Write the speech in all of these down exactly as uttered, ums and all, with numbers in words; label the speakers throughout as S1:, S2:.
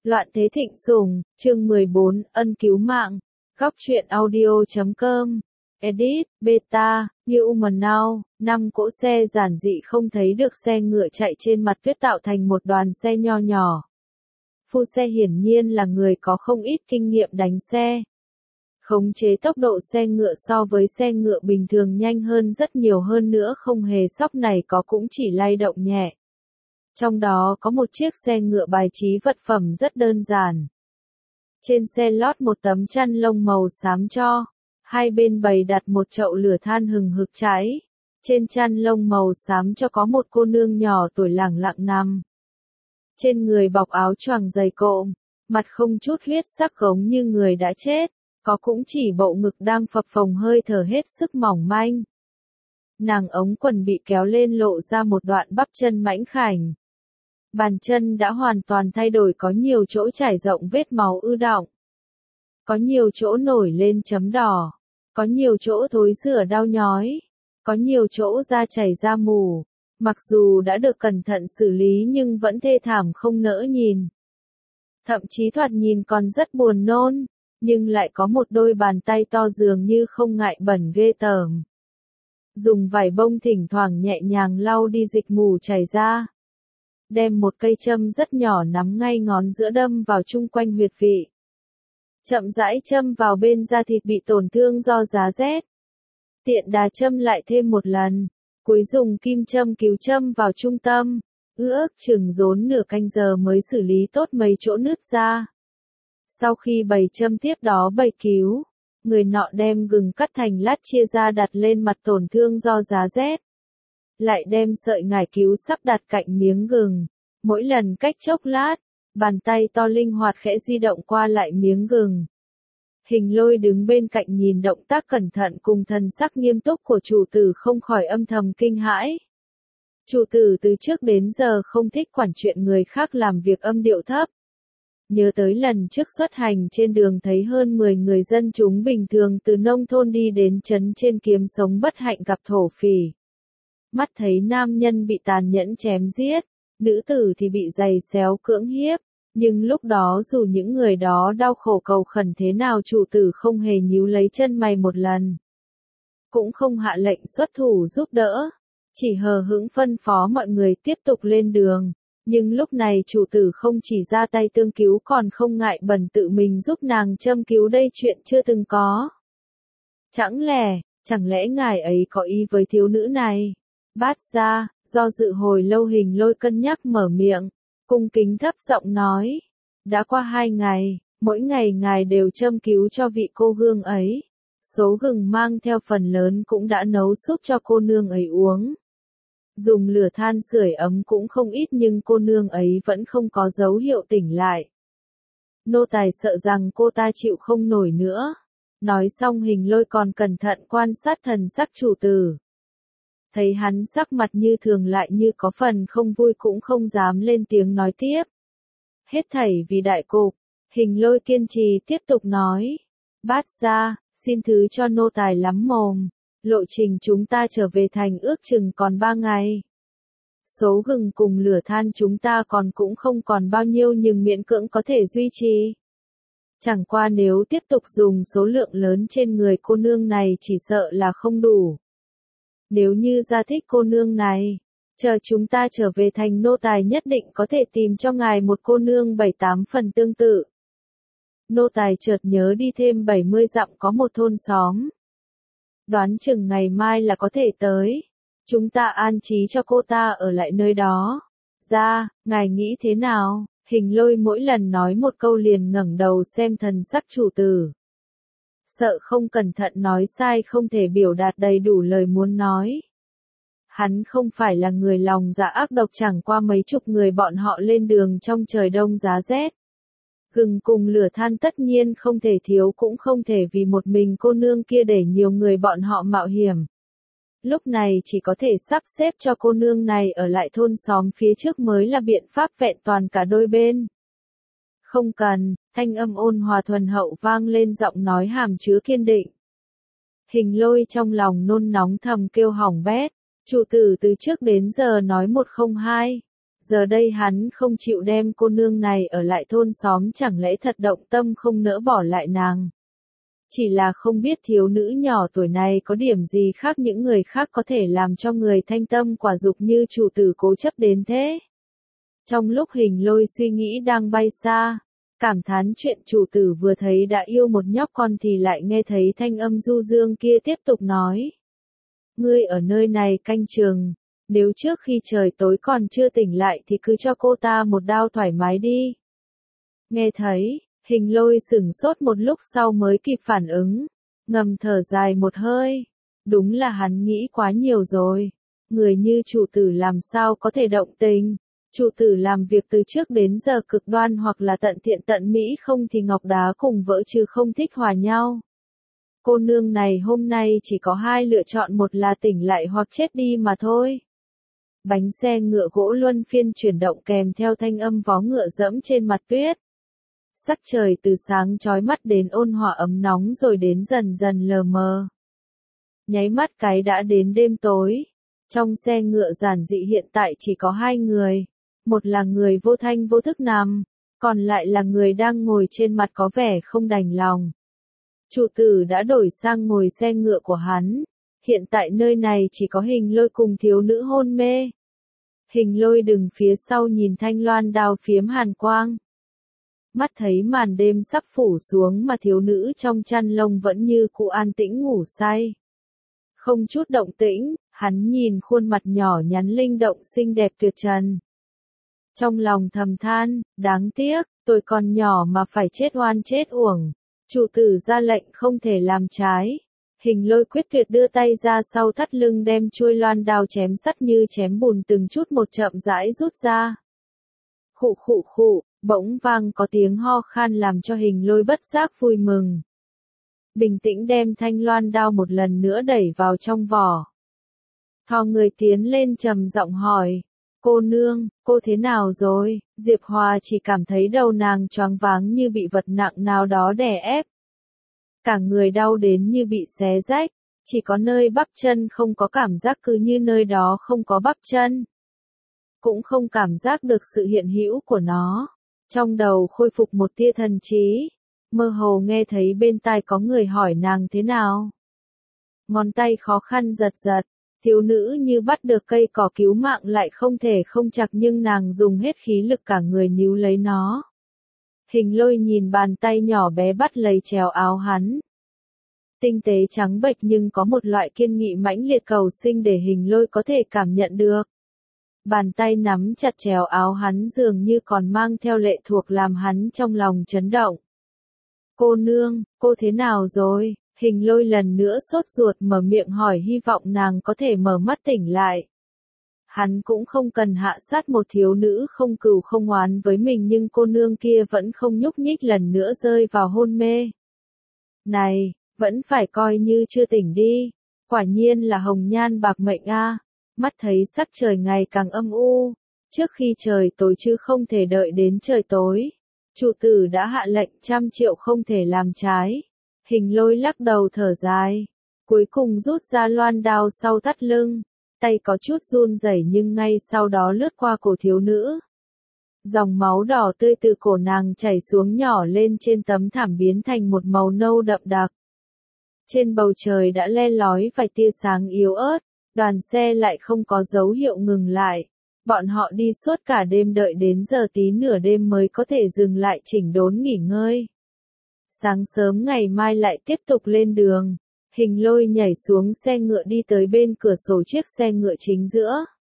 S1: Loạn thế thịnh sủng, chương mười bốn, ân cứu mạng. Góc truyện audio chấm com. Edit, beta, Human Now, năm cỗ xe giản dị không thấy được xe ngựa chạy trên mặt tuyết tạo thành một đoàn xe nho nhỏ. Phu xe hiển nhiên là người có không ít kinh nghiệm đánh xe. Khống chế tốc độ xe ngựa so với xe ngựa bình thường nhanh hơn rất nhiều, hơn nữa không hề sóc này có cũng chỉ lay động nhẹ. Trong đó có một chiếc xe ngựa bài trí vật phẩm rất đơn giản. Trên xe lót một tấm chăn lông màu xám cho, hai bên bày đặt một chậu lửa than hừng hực cháy. Trên chăn lông màu xám cho có một cô nương nhỏ tuổi lẳng lặng nằm. Trên người bọc áo choàng dày cộm, mặt không chút huyết sắc giống như người đã chết, có cũng chỉ bộ ngực đang phập phồng hơi thở hết sức mỏng manh. Nàng ống quần bị kéo lên lộ ra một đoạn bắp chân mảnh khảnh. Bàn chân đã hoàn toàn thay đổi, có nhiều chỗ trải rộng vết máu ư đọng. Có nhiều chỗ nổi lên chấm đỏ. Có nhiều chỗ thối rữa đau nhói. Có nhiều chỗ da chảy da mù. Mặc dù đã được cẩn thận xử lý nhưng vẫn thê thảm không nỡ nhìn. Thậm chí thoạt nhìn còn rất buồn nôn, nhưng lại có một đôi bàn tay to dường như không ngại bẩn ghê tởm. Dùng vải bông thỉnh thoảng nhẹ nhàng lau đi dịch mù chảy ra. Đem một cây châm rất nhỏ nắm ngay ngón giữa đâm vào chung quanh huyệt vị. Chậm rãi châm vào bên da thịt bị tổn thương do giá rét. Tiện đà châm lại thêm một lần. Cuối dùng kim châm cứu châm vào trung tâm. Ước chừng dốn nửa canh giờ mới xử lý tốt mấy chỗ nứt ra. Sau khi bày châm tiếp đó bày cứu, người nọ đem gừng cắt thành lát chia ra đặt lên mặt tổn thương do giá rét. Lại đem sợi ngải cứu sắp đặt cạnh miếng gừng. Mỗi lần cách chốc lát, bàn tay to linh hoạt khẽ di động qua lại miếng gừng. Hình Lôi đứng bên cạnh nhìn động tác cẩn thận cùng thần sắc nghiêm túc của chủ tử không khỏi âm thầm kinh hãi. Chủ tử từ trước đến giờ không thích quản chuyện người khác làm việc âm điệu thấp. Nhớ tới lần trước xuất hành trên đường thấy hơn mười người dân chúng bình thường từ nông thôn đi đến trấn trên kiếm sống bất hạnh gặp thổ phỉ. Mắt thấy nam nhân bị tàn nhẫn chém giết, nữ tử thì bị giày xéo cưỡng hiếp, nhưng lúc đó dù những người đó đau khổ cầu khẩn thế nào chủ tử không hề nhíu lấy chân mày một lần. Cũng không hạ lệnh xuất thủ giúp đỡ, chỉ hờ hững phân phó mọi người tiếp tục lên đường. Nhưng lúc này chủ tử không chỉ ra tay tương cứu còn không ngại bẩn tự mình giúp nàng châm cứu, đây chuyện chưa từng có. Chẳng lẽ, chẳng lẽ ngài ấy có ý với thiếu nữ này? Bát gia, do dự hồi lâu Hình Lôi cân nhắc mở miệng, cung kính thấp giọng nói. Đã qua hai ngày, mỗi ngày ngài đều châm cứu cho vị cô gương ấy. Số gừng mang theo phần lớn cũng đã nấu súp cho cô nương ấy uống. Dùng lửa than sưởi ấm cũng không ít nhưng cô nương ấy vẫn không có dấu hiệu tỉnh lại. Nô tài sợ rằng cô ta chịu không nổi nữa. Nói xong Hình Lôi còn cẩn thận quan sát thần sắc chủ tử. Thấy hắn sắc mặt như thường lại như có phần không vui cũng không dám lên tiếng nói tiếp. Hết thảy vì đại cục, Hình Lôi kiên trì tiếp tục nói. Bát gia, xin thứ cho nô tài lắm mồm. Lộ trình chúng ta trở về thành ước chừng còn ba ngày. Số gừng cùng lửa than chúng ta còn cũng không còn bao nhiêu nhưng miễn cưỡng có thể duy trì. Chẳng qua nếu tiếp tục dùng số lượng lớn trên người cô nương này chỉ sợ là không đủ. Nếu như gia thích cô nương này, chờ chúng ta trở về thành nô tài nhất định có thể tìm cho ngài một cô nương bảy tám phần tương tự. Nô tài chợt nhớ đi thêm bảy mươi dặm có một thôn xóm. Đoán chừng ngày mai là có thể tới. Chúng ta an trí cho cô ta ở lại nơi đó. Ra, ngài nghĩ thế nào? Hình Lôi mỗi lần nói một câu liền ngẩng đầu xem thần sắc chủ tử. Sợ không cẩn thận nói sai không thể biểu đạt đầy đủ lời muốn nói. Hắn không phải là người lòng dạ ác độc, chẳng qua mấy chục người bọn họ lên đường trong trời đông giá rét. Gừng cùng lửa than tất nhiên không thể thiếu, cũng không thể vì một mình cô nương kia để nhiều người bọn họ mạo hiểm. Lúc này chỉ có thể sắp xếp cho cô nương này ở lại thôn xóm phía trước mới là biện pháp vẹn toàn cả đôi bên. Không cần, thanh âm ôn hòa thuần hậu vang lên, giọng nói hàm chứa kiên định. Hình Lôi trong lòng nôn nóng thầm kêu hỏng bét, chủ tử từ trước đến giờ nói một không hai. Giờ đây hắn không chịu đem cô nương này ở lại thôn xóm, chẳng lẽ thật động tâm không nỡ bỏ lại nàng. Chỉ là không biết thiếu nữ nhỏ tuổi này có điểm gì khác những người khác có thể làm cho người thanh tâm quả dục như chủ tử cố chấp đến thế. Trong lúc Hình Lôi suy nghĩ đang bay xa, cảm thán chuyện chủ tử vừa thấy đã yêu một nhóc con thì lại nghe thấy thanh âm du dương kia tiếp tục nói. Ngươi ở nơi này canh chừng, nếu trước khi trời tối còn chưa tỉnh lại thì cứ cho cô ta một đao thoải mái đi. Nghe thấy, Hình Lôi sửng sốt một lúc sau mới kịp phản ứng, ngầm thở dài một hơi. Đúng là hắn nghĩ quá nhiều rồi. Người như chủ tử làm sao có thể động tình. Chủ tử làm việc từ trước đến giờ cực đoan hoặc là tận thiện tận mỹ, không thì ngọc đá cùng vỡ chứ không thích hòa nhau. Cô nương này hôm nay chỉ có hai lựa chọn, một là tỉnh lại hoặc chết đi mà thôi. Bánh xe ngựa gỗ luân phiên chuyển động kèm theo thanh âm vó ngựa dẫm trên mặt tuyết. Sắc trời từ sáng chói mắt đến ôn hòa ấm nóng rồi đến dần dần lờ mờ. Nháy mắt cái đã đến đêm tối. Trong xe ngựa giản dị hiện tại chỉ có hai người. Một là người vô thanh vô thức nằm, còn lại là người đang ngồi trên mặt có vẻ không đành lòng. Chủ tử đã đổi sang ngồi xe ngựa của hắn. Hiện tại nơi này chỉ có Hình Lôi cùng thiếu nữ hôn mê. Hình Lôi đứng phía sau nhìn thanh loan đao phiếm hàn quang. Mắt thấy màn đêm sắp phủ xuống mà thiếu nữ trong chăn lông vẫn như cũ an tĩnh ngủ say. Không chút động tĩnh, hắn nhìn khuôn mặt nhỏ nhắn linh động xinh đẹp tuyệt trần. Trong lòng thầm than, đáng tiếc, tôi còn nhỏ mà phải chết oan chết uổng. Chủ tử ra lệnh không thể làm trái. Hình Lôi quyết tuyệt đưa tay ra sau thắt lưng đem chuôi loan đao chém sắt như chém bùn từng chút một chậm rãi rút ra. Khụ khụ khụ, bỗng vang có tiếng ho khan làm cho Hình Lôi bất giác vui mừng. Bình tĩnh đem thanh loan đao một lần nữa đẩy vào trong vỏ. Thò người tiến lên trầm giọng hỏi. Cô nương, cô thế nào rồi? Diệp Hòa chỉ cảm thấy đầu nàng choáng váng như bị vật nặng nào đó đè ép. Cả người đau đến như bị xé rách, chỉ có nơi bắp chân không có cảm giác, cứ như nơi đó không có bắp chân. Cũng không cảm giác được sự hiện hữu của nó. Trong đầu khôi phục một tia thần trí, mơ hồ nghe thấy bên tai có người hỏi nàng thế nào. Ngón tay khó khăn giật giật, thiếu nữ như bắt được cây cỏ cứu mạng lại không thể không chặt, nhưng nàng dùng hết khí lực cả người níu lấy nó. Hình Lôi nhìn bàn tay nhỏ bé bắt lấy chéo áo hắn. Tinh tế trắng bệch nhưng có một loại kiên nghị mãnh liệt cầu sinh để Hình Lôi có thể cảm nhận được. Bàn tay nắm chặt chéo áo hắn dường như còn mang theo lệ thuộc làm hắn trong lòng chấn động. Cô nương, cô thế nào rồi? Hình Lôi lần nữa sốt ruột mở miệng hỏi, hy vọng nàng có thể mở mắt tỉnh lại. Hắn cũng không cần hạ sát một thiếu nữ không cừu không oán với mình, nhưng cô nương kia vẫn không nhúc nhích, lần nữa rơi vào hôn mê. Này, vẫn phải coi như chưa tỉnh đi. Quả nhiên là hồng nhan bạc mệnh a. Mắt thấy sắc trời ngày càng âm u. Trước khi trời tối chứ không thể đợi đến trời tối. Chủ tử đã hạ lệnh trăm triệu không thể làm trái. Hình Lôi lắc đầu thở dài. Cuối cùng rút ra loan đao sau thắt lưng. Tay có chút run rẩy nhưng ngay sau đó lướt qua cổ thiếu nữ. Dòng máu đỏ tươi từ cổ nàng chảy xuống nhỏ lên trên tấm thảm biến thành một màu nâu đậm đặc. Trên bầu trời đã le lói vài tia sáng yếu ớt, đoàn xe lại không có dấu hiệu ngừng lại. Bọn họ đi suốt cả đêm đợi đến giờ tí nửa đêm mới có thể dừng lại chỉnh đốn nghỉ ngơi. Sáng sớm ngày mai lại tiếp tục lên đường. Hình Lôi nhảy xuống xe ngựa đi tới bên cửa sổ chiếc xe ngựa chính giữa.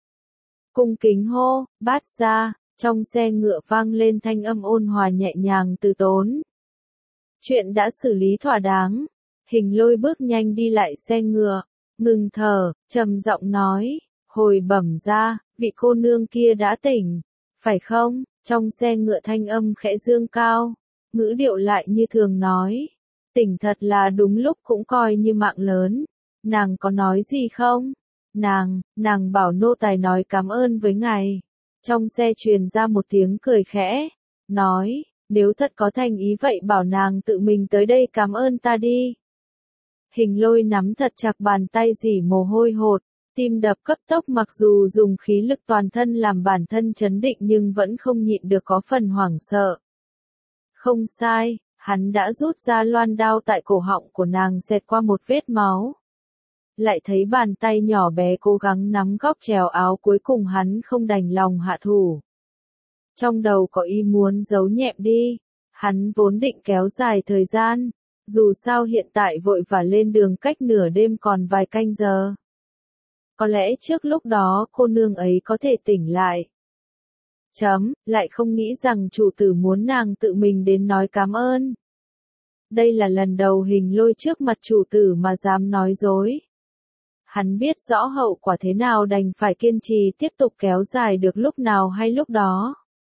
S1: Cung kính hô, Bát gia. Trong xe ngựa vang lên thanh âm ôn hòa nhẹ nhàng từ tốn. Chuyện đã xử lý thỏa đáng. Hình Lôi bước nhanh đi lại xe ngựa, ngừng thở, trầm giọng nói, hồi bẩm ra, vị cô nương kia đã tỉnh, phải không? Trong xe ngựa thanh âm khẽ dương cao, ngữ điệu lại như thường nói, tỉnh thật là đúng lúc, cũng coi như mạng lớn. Nàng có nói gì không? Nàng, nàng bảo nô tài nói cảm ơn với ngài. Trong xe truyền ra một tiếng cười khẽ, nói, nếu thật có thành ý vậy bảo nàng tự mình tới đây cảm ơn ta đi. Hình Lôi nắm thật chặt bàn tay dỉ mồ hôi hột, Tim đập cấp tốc, mặc dù dùng khí lực toàn thân làm bản thân trấn định nhưng vẫn không nhịn được có phần hoảng sợ. Không sai, hắn đã rút ra loan đao tại cổ họng của nàng xẹt qua một vết máu. Lại thấy bàn tay nhỏ bé cố gắng nắm góc trèo áo, cuối cùng hắn không đành lòng hạ thủ. Trong đầu có ý muốn giấu nhẹm đi, hắn vốn định kéo dài thời gian, dù sao hiện tại vội vã lên đường cách nửa đêm còn vài canh giờ. Có lẽ trước lúc đó cô nương ấy có thể tỉnh lại. Chấm, lại không nghĩ rằng chủ tử muốn nàng tự mình đến nói cảm ơn. Đây là lần đầu Hình Lôi trước mặt chủ tử mà dám nói dối. Hắn biết rõ hậu quả thế nào, đành phải kiên trì tiếp tục kéo dài được lúc nào hay lúc đó.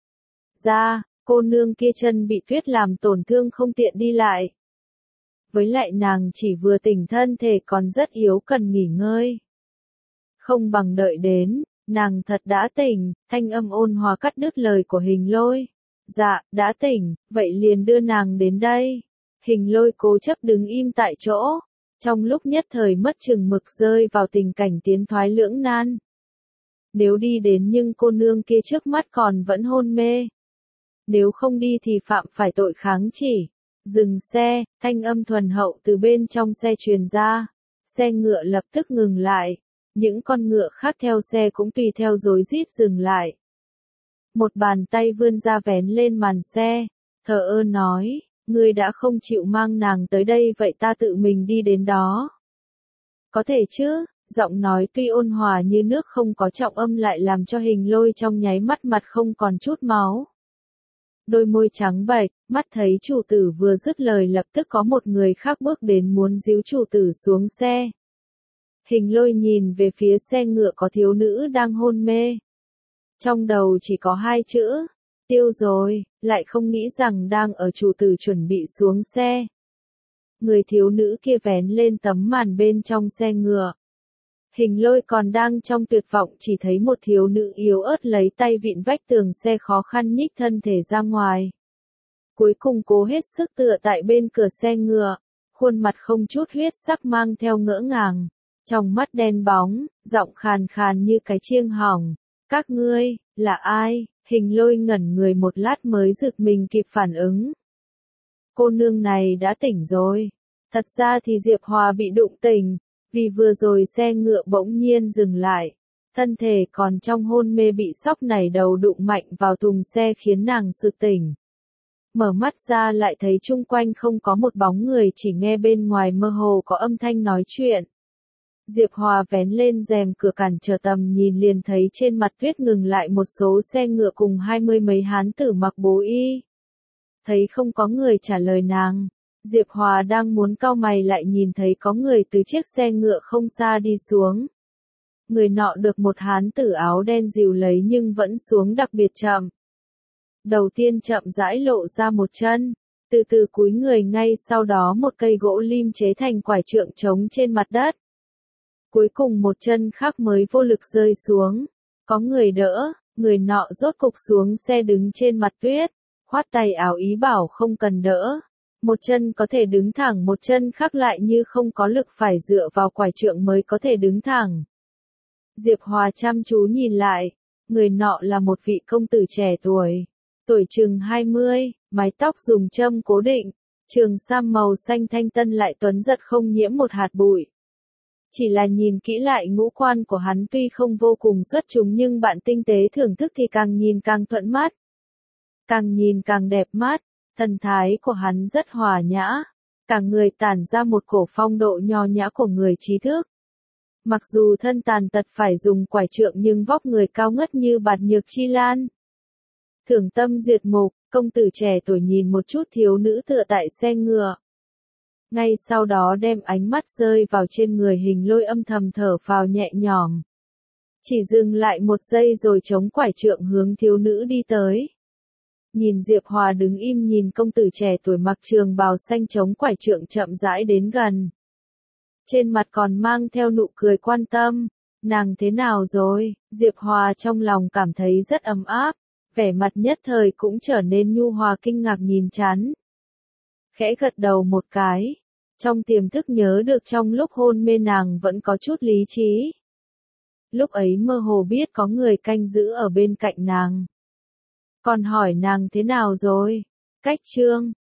S1: Ra, cô nương kia chân bị tuyết làm tổn thương không tiện đi lại. Với lại nàng chỉ vừa tỉnh thân thể còn rất yếu cần nghỉ ngơi. Không bằng đợi đến, nàng thật đã tỉnh, thanh âm ôn hòa cắt đứt lời của Hình Lôi. Dạ, đã tỉnh, vậy liền đưa nàng đến đây. Hình Lôi cố chấp đứng im tại chỗ, trong lúc nhất thời mất chừng mực rơi vào tình cảnh tiến thoái lưỡng nan. Nếu đi đến nhưng cô nương kia trước mắt còn vẫn hôn mê. Nếu không đi thì phạm phải tội kháng chỉ. Dừng xe, thanh âm thuần hậu từ bên trong xe truyền ra. Xe ngựa lập tức ngừng lại. Những con ngựa khác theo xe cũng tùy theo rối rít dừng lại. Một bàn tay vươn ra vén lên màn xe, thờ ơ nói, ngươi đã không chịu mang nàng tới đây vậy ta tự mình đi đến đó. Có thể chứ, giọng nói tuy ôn hòa như nước không có trọng âm lại làm cho Hình Lôi trong nháy mắt mặt không còn chút máu. Đôi môi trắng bệch, mắt thấy chủ tử vừa dứt lời lập tức có một người khác bước đến muốn díu chủ tử xuống xe. Hình Lôi nhìn về phía xe ngựa có thiếu nữ đang hôn mê. Trong đầu chỉ có hai chữ, tiêu rồi, lại không nghĩ rằng đang ở chủ tử chuẩn bị xuống xe. Người thiếu nữ kia vén lên tấm màn bên trong xe ngựa. Hình Lôi còn đang trong tuyệt vọng chỉ thấy một thiếu nữ yếu ớt lấy tay vịn vách tường xe khó khăn nhích thân thể ra ngoài. Cuối cùng cố hết sức tựa tại bên cửa xe ngựa, khuôn mặt không chút huyết sắc mang theo ngỡ ngàng. Trong mắt đen bóng, giọng khàn khàn như cái chiêng hỏng. Các ngươi, là ai? Hình Lôi ngẩn người một lát mới giật mình kịp phản ứng. Cô nương này đã tỉnh rồi. Thật ra thì Diệp Hòa bị đụng tỉnh, vì vừa rồi xe ngựa bỗng nhiên dừng lại. Thân thể còn trong hôn mê bị sóc nảy đầu đụng mạnh vào thùng xe khiến nàng sực tỉnh. Mở mắt ra lại thấy chung quanh không có một bóng người, chỉ nghe bên ngoài mơ hồ có âm thanh nói chuyện. Diệp Hòa vén lên rèm cửa cản trở tầm nhìn liền thấy trên mặt tuyết ngừng lại một số xe ngựa cùng hai mươi mấy hán tử mặc bố y. Thấy không có người trả lời nàng, Diệp Hòa đang muốn cau mày lại nhìn thấy có người từ chiếc xe ngựa không xa đi xuống. Người nọ được một hán tử áo đen dìu lấy nhưng vẫn xuống đặc biệt chậm. Đầu tiên chậm rãi lộ ra một chân, từ từ cúi người, ngay sau đó một cây gỗ lim chế thành quải trượng trống trên mặt đất. Cuối cùng một chân khác mới vô lực rơi xuống. Có người đỡ, người nọ rốt cục xuống xe đứng trên mặt tuyết, khoát tay áo ý bảo không cần đỡ. Một chân có thể đứng thẳng, một chân khác lại như không có lực phải dựa vào quải trượng mới có thể đứng thẳng. Diệp Hòa chăm chú nhìn lại, người nọ là một vị công tử trẻ tuổi, tuổi chừng hai mươi, mái tóc dùng châm cố định, trường sam màu xanh thanh tân lại tuấn giật không nhiễm một hạt bụi. Chỉ là nhìn kỹ lại ngũ quan của hắn tuy không vô cùng xuất chúng nhưng bạn tinh tế thưởng thức thì càng nhìn càng thuận mắt. Càng nhìn càng đẹp mắt, thần thái của hắn rất hòa nhã, cả người tản ra một cổ phong độ nho nhã của người trí thức. Mặc dù thân tàn tật phải dùng quải trượng nhưng vóc người cao ngất như bạt nhược chi lan. Thưởng tâm duyệt mục, công tử trẻ tuổi nhìn một chút thiếu nữ tựa tại xe ngựa. Ngay sau đó đem ánh mắt rơi vào trên người Hình Lôi, âm thầm thở phào nhẹ nhõm. Chỉ dừng lại một giây rồi chống quải trượng hướng thiếu nữ đi tới. Nhìn Diệp Hòa đứng im nhìn công tử trẻ tuổi mặc trường bào xanh chống quải trượng chậm rãi đến gần. Trên mặt còn mang theo nụ cười quan tâm. Nàng thế nào rồi? Diệp Hòa trong lòng cảm thấy rất ấm áp, vẻ mặt nhất thời cũng trở nên nhu hòa, kinh ngạc nhìn chán. Khẽ gật đầu một cái. Trong tiềm thức nhớ được trong lúc hôn mê nàng vẫn có chút lý trí. lúc ấy mơ hồ biết có người canh giữ ở bên cạnh nàng. Còn hỏi nàng thế nào rồi? Cách Trương,